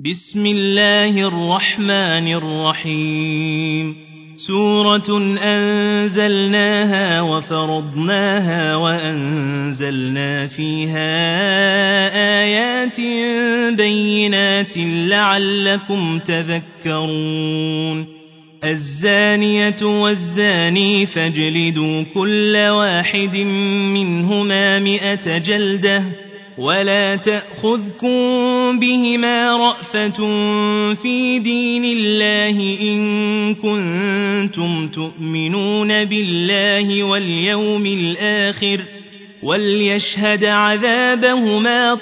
بسم الله الرحمن الرحيم سورة أنزلناها وفرضناها وأنزلنا فيها آيات بينات لعلكم تذكرون الزانية والزاني فاجلدوا كل واحد منهما 100 جلدة ولا تأخذكم بهما رأفة في دين الله إن كنتم تؤمنون بالله واليوم الآخر وليشهد عذابهما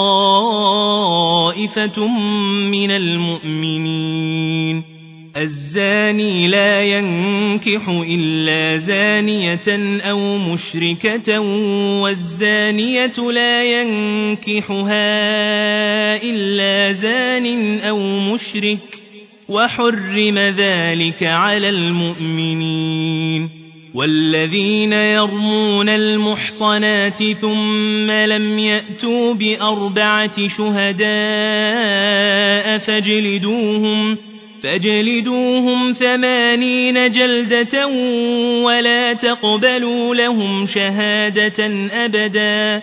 طائفة من المؤمنين الزاني لا ينكح إلا زانية أو مشركة والزانية لا ينكحها إلا زان أو مشرك وحرم ذلك على المؤمنين والذين يرمون المحصنات ثم لم يأتوا ب4 شهداء فاجلدوهم 80 جلدة ولا تقبلوا لهم شهادة أبدا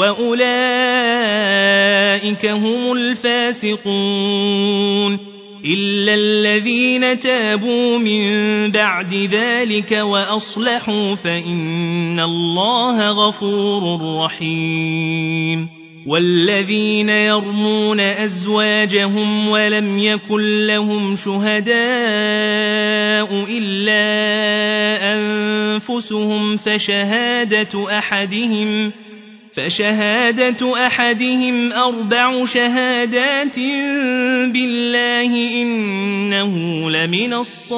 وأولئك هم الفاسقون إلا الذين تابوا من بعد ذلك وأصلحوا فإن الله غفور رحيم والذين يرمون أزواجهم ولم يكن لهم شهداء إلا أنفسهم فشهادة أحدهم 4 شهادات بالله إنه لمن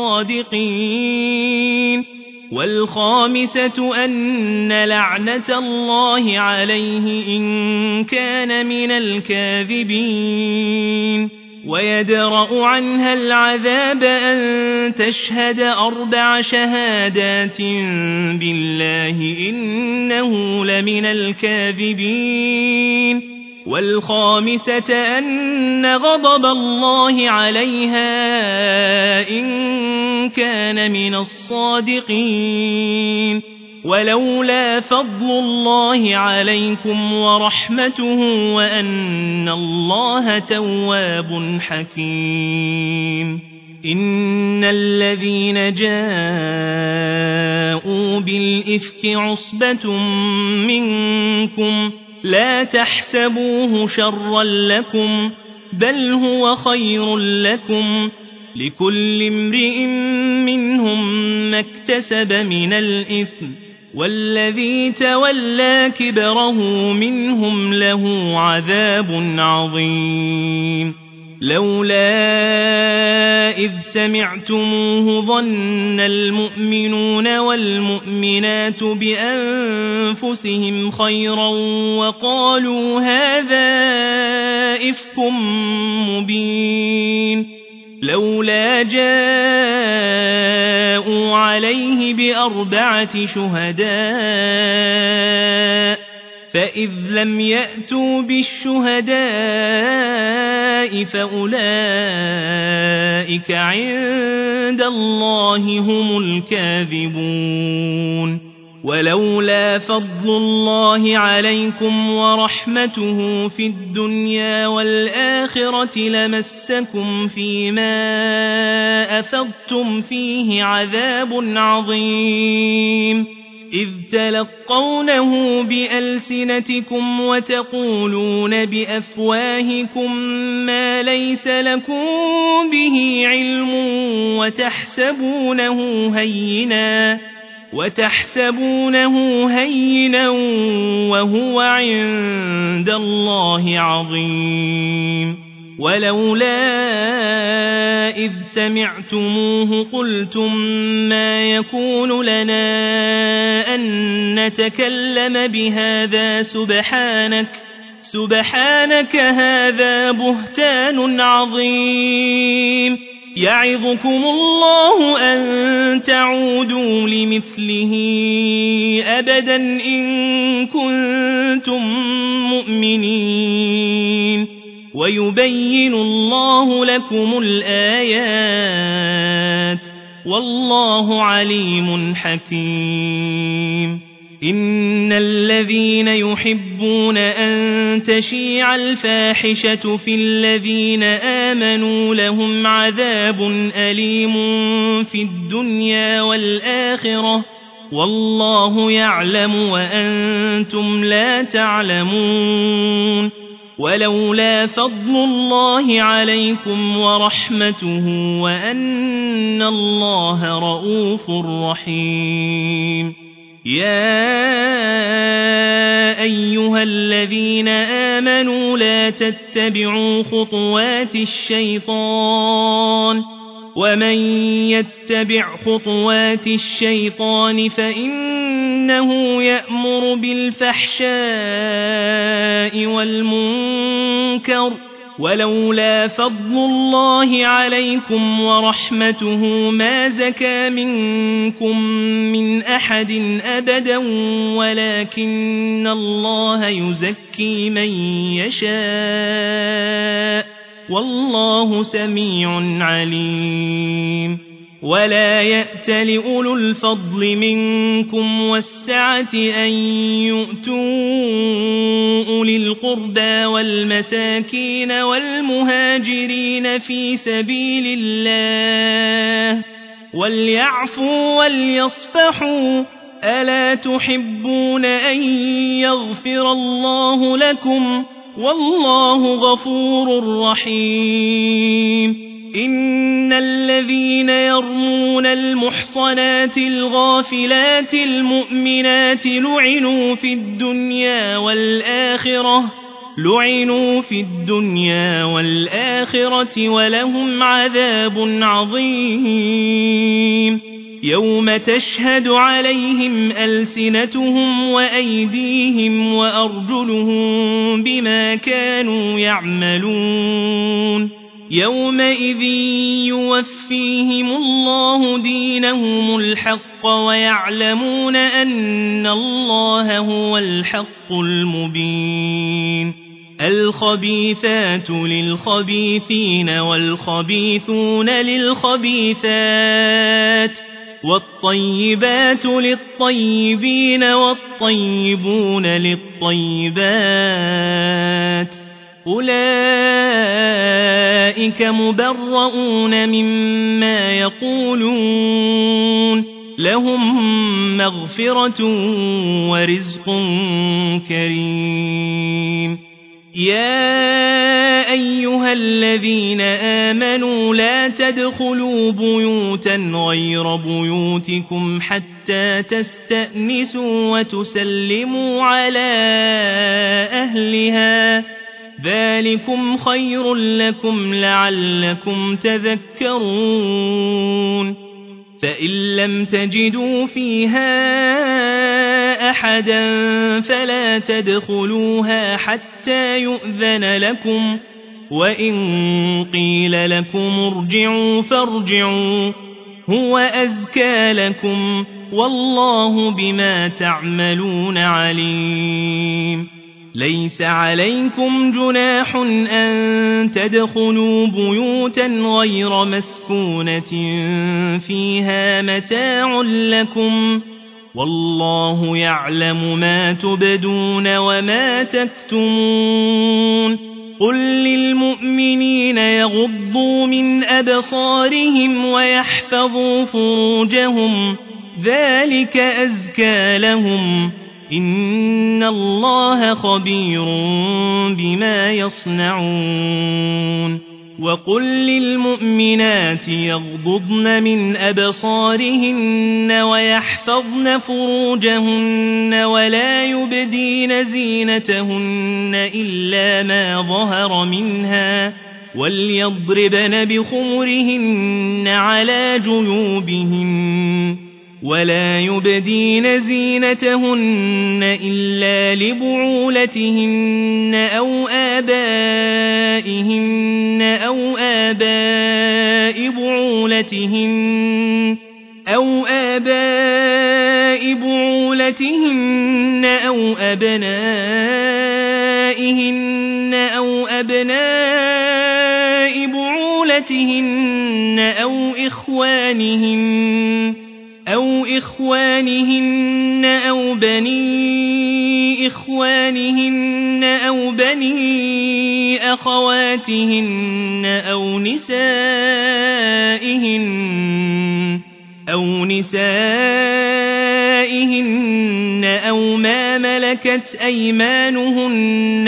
الصادقين والخامسة أن لعنة الله عليه إن كان من الكاذبين ويدرأ عنها العذاب أن تشهد 4 شهادات بالله إنه لمن الكاذبين والخامسة أن غضب الله عليها إن كان من الصادقين ولولا فضل الله عليكم ورحمته وأن الله تواب حكيم إن الذين جاءوا بالإفك عصبة منكم لا تحسبوه شرا لكم بل هو خير لكم لكل امرئ منهم ما اكتسب من الإثم والذي تولى كبره منهم له عذاب عظيم لولا إذ سمعتموه ظن المؤمنون والمؤمنات بأنفسهم خيرا وقالوا هذا إفك مبين لولا جاءوا عليه ب4 شهداء فإذ لم يأتوا بالشهداء فأولئك عند الله هم الكاذبون ولولا فضل الله عليكم ورحمته في الدنيا والآخرة لمسكم فيما أفضتم فيه عذاب عظيم إذ تلقونه بألسنتكم وتقولون بأفواهكم ما ليس لكم به علم وتحسبونه هينا وهو عند الله عظيم ولولا إذ سمعتموه قلتم ما يكون لنا أن نتكلم بهذا سبحانك هذا بهتان عظيم يعظكم الله أن تعودوا لمثله أبدا إن كنتم مؤمنين ويبين الله لكم الآيات والله عليم حكيم إن الذين يحبون أن تشيع الفاحشة في الذين آمنوا لهم عذاب أليم في الدنيا والآخرة والله يعلم وأنتم لا تعلمون ولولا فضل الله عليكم ورحمته وأن الله رؤوف رحيم يا أيها الذين آمنوا لا تتبعوا خطوات الشيطان ومن يتبع خطوات الشيطان فإنه يأمر بالفحشاء والمنكر ولولا فضل الله عليكم ورحمته ما زكى منكم من أحد أبدا ولكن الله يزكي من يشاء والله سميع عليم ولا يأت لأولو الفضل منكم والسعة أن يؤتوا أولي القربى والمساكين والمهاجرين في سبيل الله وليعفوا وليصفحوا ألا تحبون أن يغفر الله لكم والله غفور رحيم إن الذين يرمون المحصنات الغافلات المؤمنات لعنوا في الدنيا والآخرة ولهم عذاب عظيم يوم تشهد عليهم ألسنتهم وأيديهم وأرجلهم بما كانوا يعملون يومئذ يوفيهم الله دينهم الحق ويعلمون أن الله هو الحق المبين الخبيثات للخبيثين والخبيثون للخبيثات والطيبات للطيبين والطيبون للطيبات أولئك مبرؤون مما يقولون لهم مغفرة ورزق كريم يا أيها الذين آمنوا لا تدخلوا بيوتا غير بيوتكم حتى تستأنسوا وتسلموا على أهلها ذلكم خير لكم لعلكم تذكرون فإن لم تجدوا فيها أحدا فلا تدخلوها حتى يؤذن لكم وإن قيل لكم ارجعوا فارجعوا هو أزكى لكم والله بما تعملون عليم ليس عليكم جناح أن تدخلوا بيوتا غير مسكونة فيها متاع لكم والله يعلم ما تبدون وما تكتمون قل للمؤمنين يغضوا من أبصارهم ويحفظوا فروجهم ذلك أزكى لهم إن الله خبير بما يصنعون وقل للمؤمنات يغضضن من أبصارهن ويحفظن فروجهن ولا يبدين زينتهن إلا ما ظهر منها وليضربن بخمرهن على جيوبهن ولا يبدين زينتهن إلا لبعولتهن أو آبائهن أو آباء بعولتهن أو أبنائهن أو أبناء أبناء بعولتهن أو إخوانهن أو بني إخوانهن أو بني أخواتهن أو نسائهن أو ما ملكت أيمانهن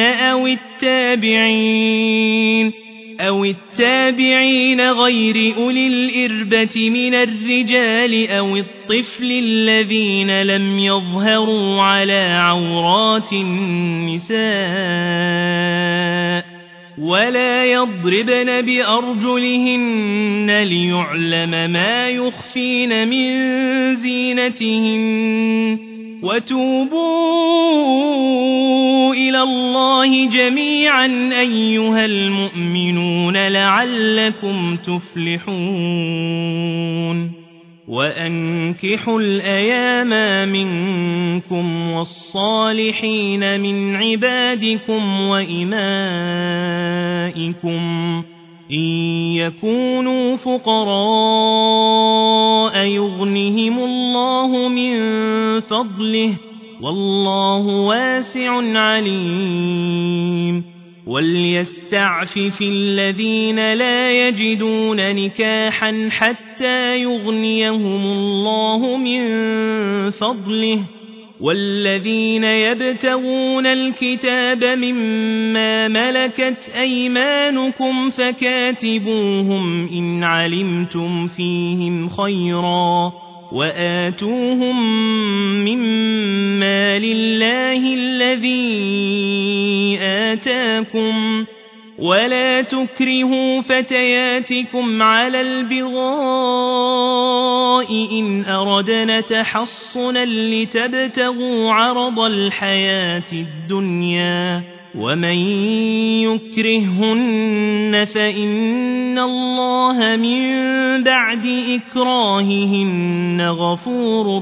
أو التابعين غير أولي الإربة من الرجال أو الطفل الذين لم يظهروا على عورات النساء ولا يضربن بأرجلهن ليعلم ما يخفين من زينتهن وتوبوا إلى الله جميعا أيها المؤمنون لعلكم تفلحون وأنكحوا الأيام منكم والصالحين من عبادكم وإمائكم إن يكونوا فقراء يغنهم الله من فضله والله واسع عليم وليستعفف الذين لا يجدون نكاحا حتى يغنيهم الله من فضله والذين يبتغون الكتاب مما ملكت أيمانكم فكاتبوهم إن علمتم فيهم خيرا وآتوهم مما لله الذي آتاكم ولا تكرهوا فتياتكم على البغاء إن أردنا تحصنا لتبتغوا عرض الحياة الدنيا ومن يكرهن فإن الله من بعد إكراههن غفور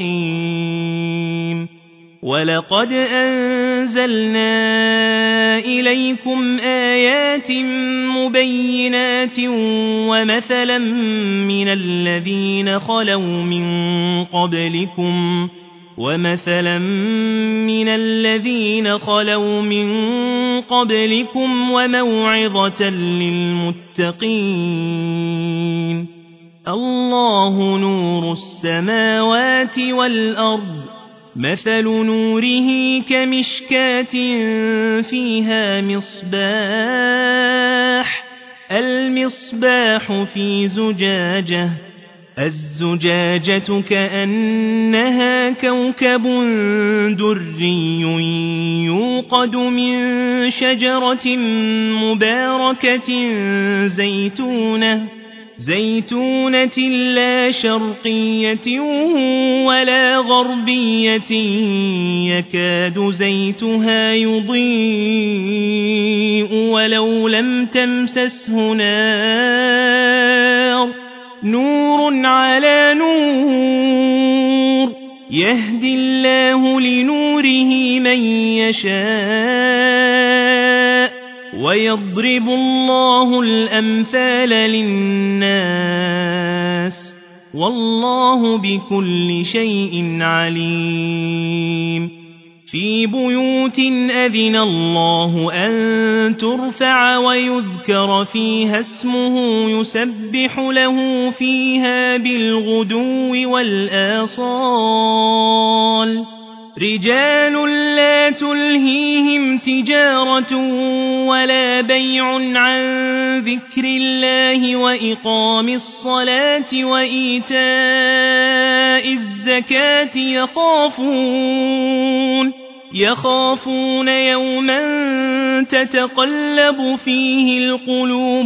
رحيم ولقد أنزلنا إليكم آيات مبينات ومثلا من الذين خلوا من قبلكم وموعظة للمتقين الله نور السماوات والأرض مثل نوره كمشكاة فيها المصباح في زجاجة الزجاجة كأنها كوكب دري يوقد من شجرة مباركة زيتونة لا شرقية ولا غربية يكاد زيتها يضيء ولو لم تمسسه نور على نور يهدي الله لنوره من يشاء ويضرب الله الأمثال للناس والله بكل شيء عليم في بيوت أذن الله أن ترفع ويذكر فيها اسمه يسبح له فيها بالغدو والآصال رجال لا تلهيهم تجارة ولا بيع عن ذكر الله وإقام الصلاة وإيتاء الزكاة يخافون يوما تتقلب فيه القلوب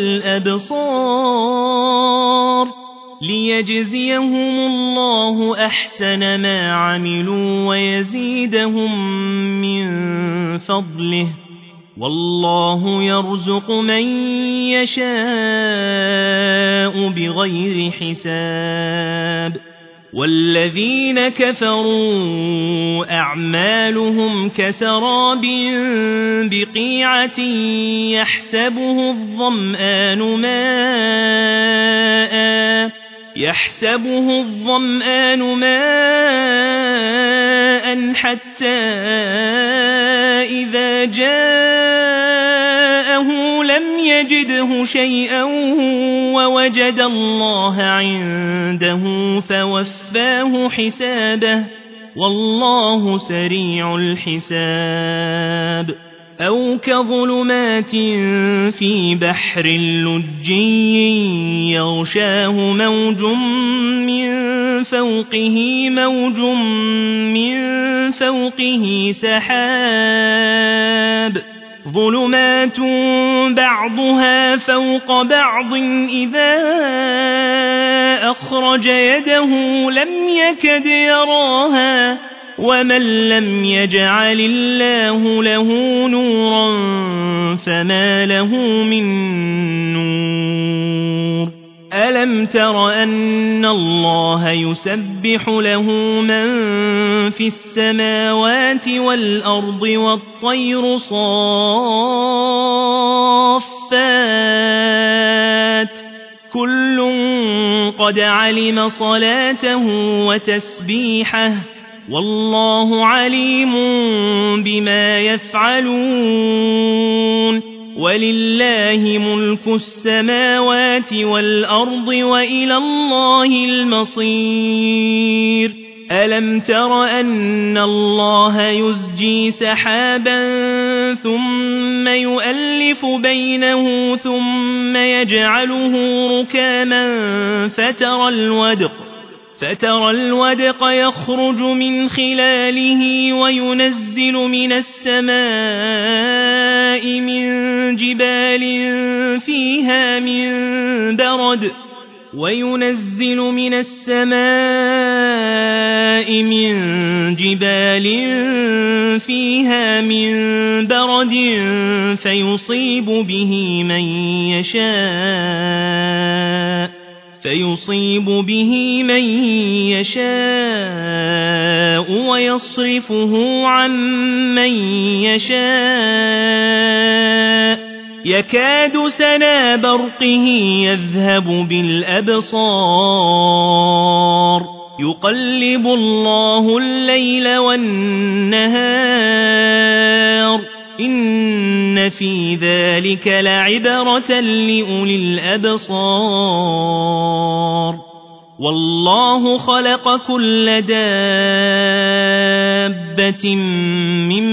والأبصار ليجزيهم الله أحسن ما عملوا ويزيدهم من فضله والله يرزق من يشاء بغير حساب والذين كفروا أعمالهم كسراب بقيعة يحسبه الظمآن ماء حتى إذا جاءه لم يجده شيئا ووجد الله عنده فوفاه حسابه والله سريع الحساب أو كظلمات في بحر لجي يغشاه موج من فوقه سحاب ظلمات بعضها فوق بعض إذا أخرج يده لم يكد يراها ومن لم يجعل الله له نورا فما له من نور ألم تر أن الله يسبح له من في السماوات والأرض والطير صافات كل قد علم صلاته وتسبيحه والله عليم بما يفعلون ولله ملك السماوات والأرض وإلى الله المصير ألم تر أن الله يزجي سحابا ثم يؤلف بينه ثم يجعله ركاما فترى الودق يخرج من خلاله وينزل من السماء من جبال فيها من برد فيصيب به من يشاء ويصرفه عن من يشاء يكاد سنا برقه يذهب بالأبصار يقلب الله الليل والنهار إن في ذلك لعبرة لأولي الأبصار والله خلق كل دابة من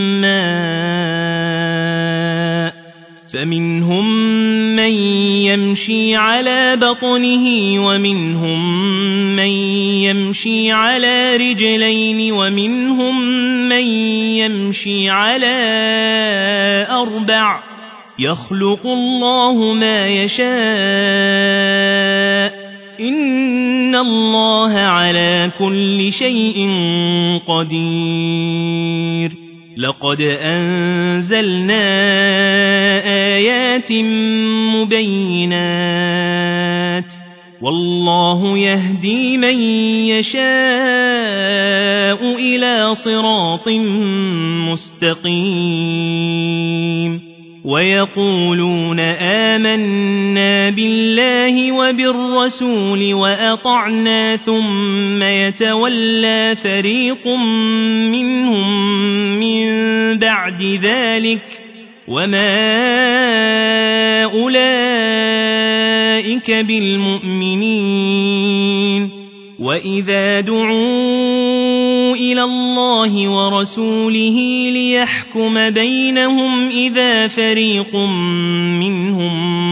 ماء فمنهم من يمشي على بطنه ومنهم من يمشي على رجلين ومنهم من يمشي على 4 يخلق الله ما يشاء إن الله على كل شيء قدير لقد أنزلنا آيات مبينات والله يهدي من يشاء إلى صراط مستقيم ويقولون آمنا بالله وبالرسول وأطعنا ثم يتولى فريق منهم من بعد ذلك وما أولئك بالمؤمنين وإذا دعوا إلى الله ورسوله ليحكم بينهم إذا فريق منهم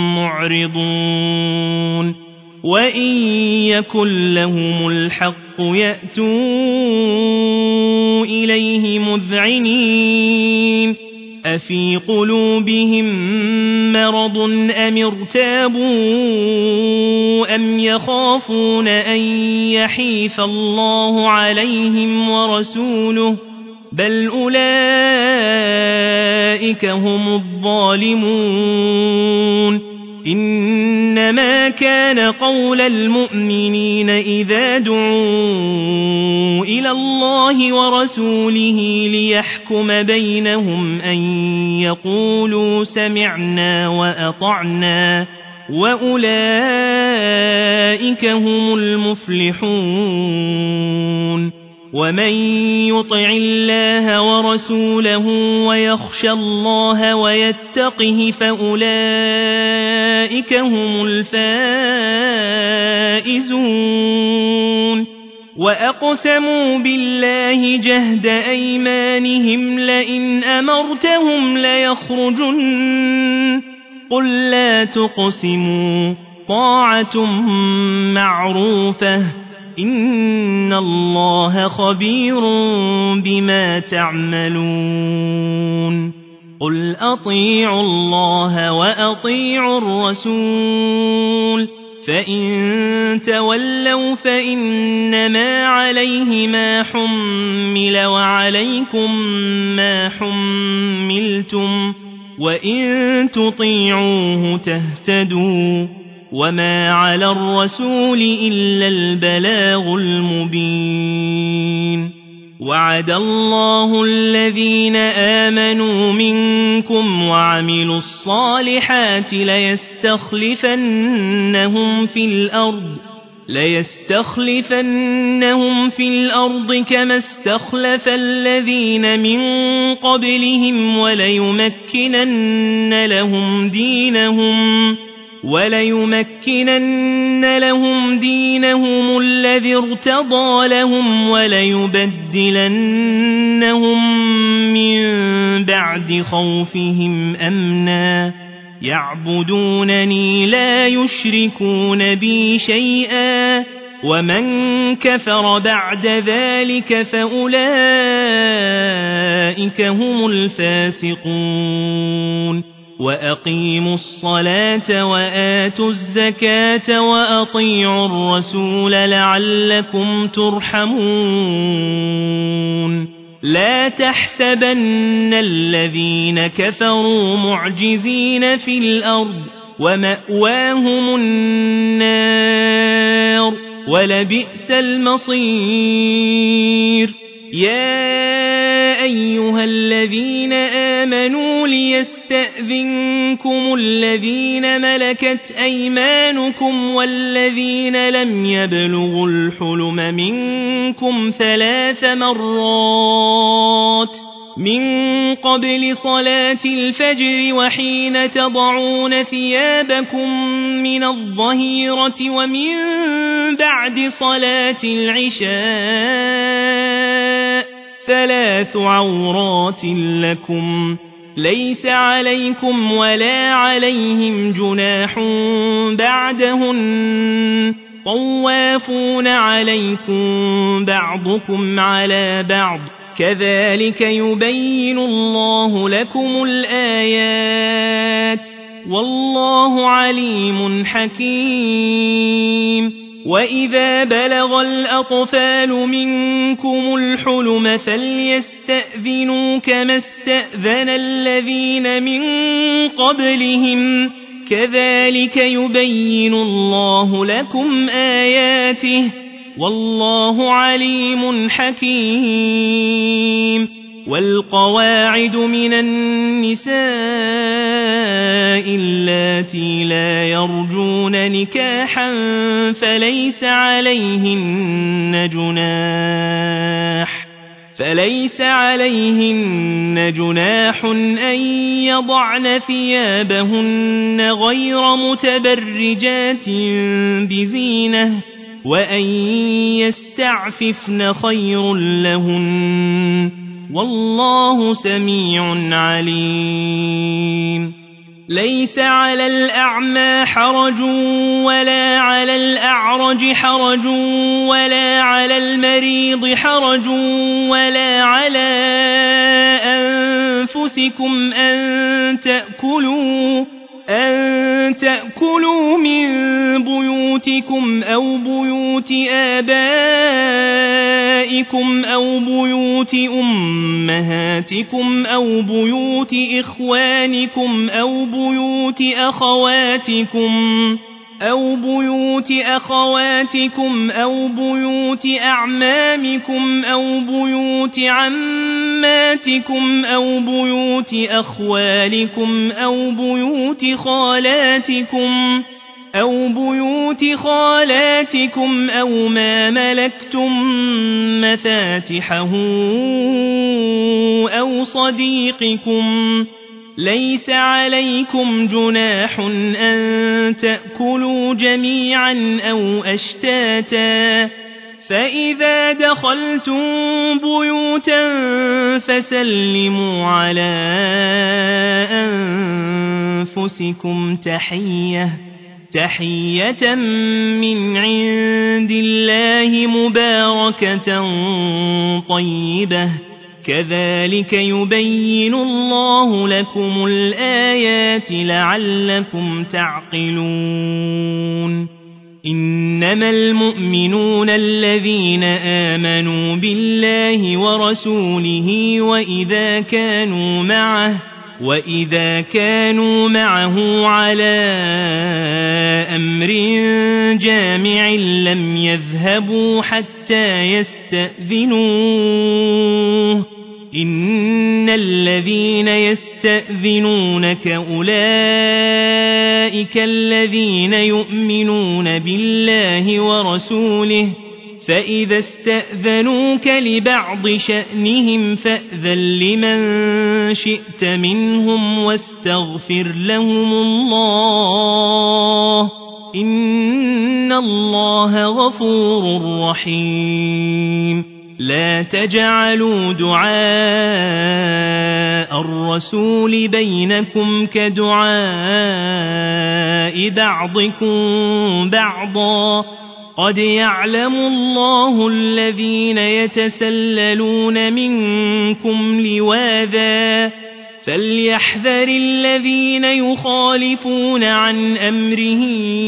معرضون وإن يكن لهم الحق يأتوا إليه مذعنين أفي قلوبهم مرض أم ارتابوا أم يخافون أن يحيف الله عليهم ورسوله بل أولئك هم الظالمون إنما كان قول المؤمنين إذا دعوا إلى الله ورسوله ليحكم بينهم أن يقولوا سمعنا وأطعنا وأولئك هم المفلحون ومن يطع الله ورسوله ويخشى الله ويتقه فأولئك هم الفائزون وأقسموا بالله جهد أيمانهم لئن أمرتهم ليخرجن قل لا تقسموا طاعة معروفة إن الله خبير بما تعملون قل أطيعوا الله وأطيعوا الرسول فإن تولوا فإنما عليه ما حمل وعليكم ما حملتم وإن تطيعوه تهتدوا وما على الرسول إلا البلاغ المبين وعد الله الذين آمنوا منكم وعملوا الصالحات ليستخلفنهم في الأرض كما استخلف الذين من قبلهم وليمكنن لهم دينهم الذي ارتضى لهم وليبدلنهم من بعد خوفهم أمنا يعبدونني لا يشركون بي شيئا ومن كفر بعد ذلك فأولئك هم الفاسقون وأقيموا الصلاة وآتوا الزكاة وأطيعوا الرسول لعلكم ترحمون لا تحسبن الذين كفروا معجزين في الأرض ومأواهم النار ولبئس المصير يا أيها الذين آمنوا ليستأذنكم الذين ملكت أيمانكم والذين لم يبلغوا الحلم منكم 3 مرات من قبل صلاة الفجر وحين تضعون ثيابكم من الظهيرة ومن بعد صلاة العشاء 3 عورات لكم ليس عليكم ولا عليهم جناح بعدهن طوافون عليكم بعضكم على بعض كذلك يبين الله لكم الآيات والله عليم حكيم وإذا بلغ الأطفال منكم الحلم فليستأذنوا كما استأذن الذين من قبلهم كذلك يبين الله لكم آياته والله عليم حكيم والقواعد من النساء اللاتي لا يرجون نكاحا فليس عليهن جناح أن يضعن ثيابهن غير متبرجات بزينة وأن يستعففن خير لهن والله سميع عليم ليس على الأعمى حرج ولا على الأعرج حرج ولا على المريض حرج ولا على أنفسكم أن تأكلوا من بيوتكم أو بيوت آبائكم أو بيوت أمهاتكم أو بيوت إخوانكم أو بيوت أخواتكم أو بيوت أخواتكم أو بيوت أعمامكم أو بيوت عماتكم أو بيوت أخوالكم أو بيوت خالاتكم أو ما ملكتم مفاتحه أو صديقكم. ليس عليكم جناح أن تأكلوا جميعا أو أشتاتا، فإذا دخلتم بيوتا فسلموا على أنفسكم تحية من عند الله مباركة طيبة، كذلك يبين الله لكم الآيات لعلكم تعقلون. إنما المؤمنون الذين آمنوا بالله ورسوله وإذا كانوا معه على أمر جامع لم يذهبوا حتى يستأذنوه. إن الذين يستأذنونك أولئك الذين يؤمنون بالله ورسوله، فإذا استأذنوك لبعض شأنهم فأذن لمن شئت منهم واستغفر لهم الله، إن الله غفور رحيم. لا تجعلوا دعاء الرسول بينكم كدعاء بعضكم بعضا، قد يعلم الله الذين يتسللون منكم لواذا، فليحذر الذين يخالفون عن أمره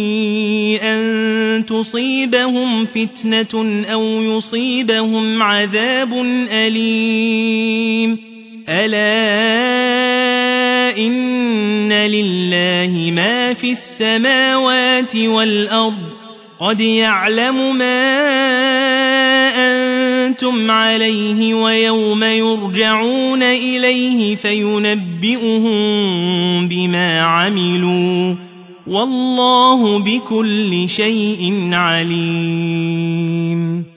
أن تصيبهم فتنة أو يصيبهم عذاب أليم. ألا إن لله ما في السماوات والأرض، قد يعلم ما أنتم عليه ويوم يرجعون إليه فينبئهم بما عملوا، والله بكل شيء عليم.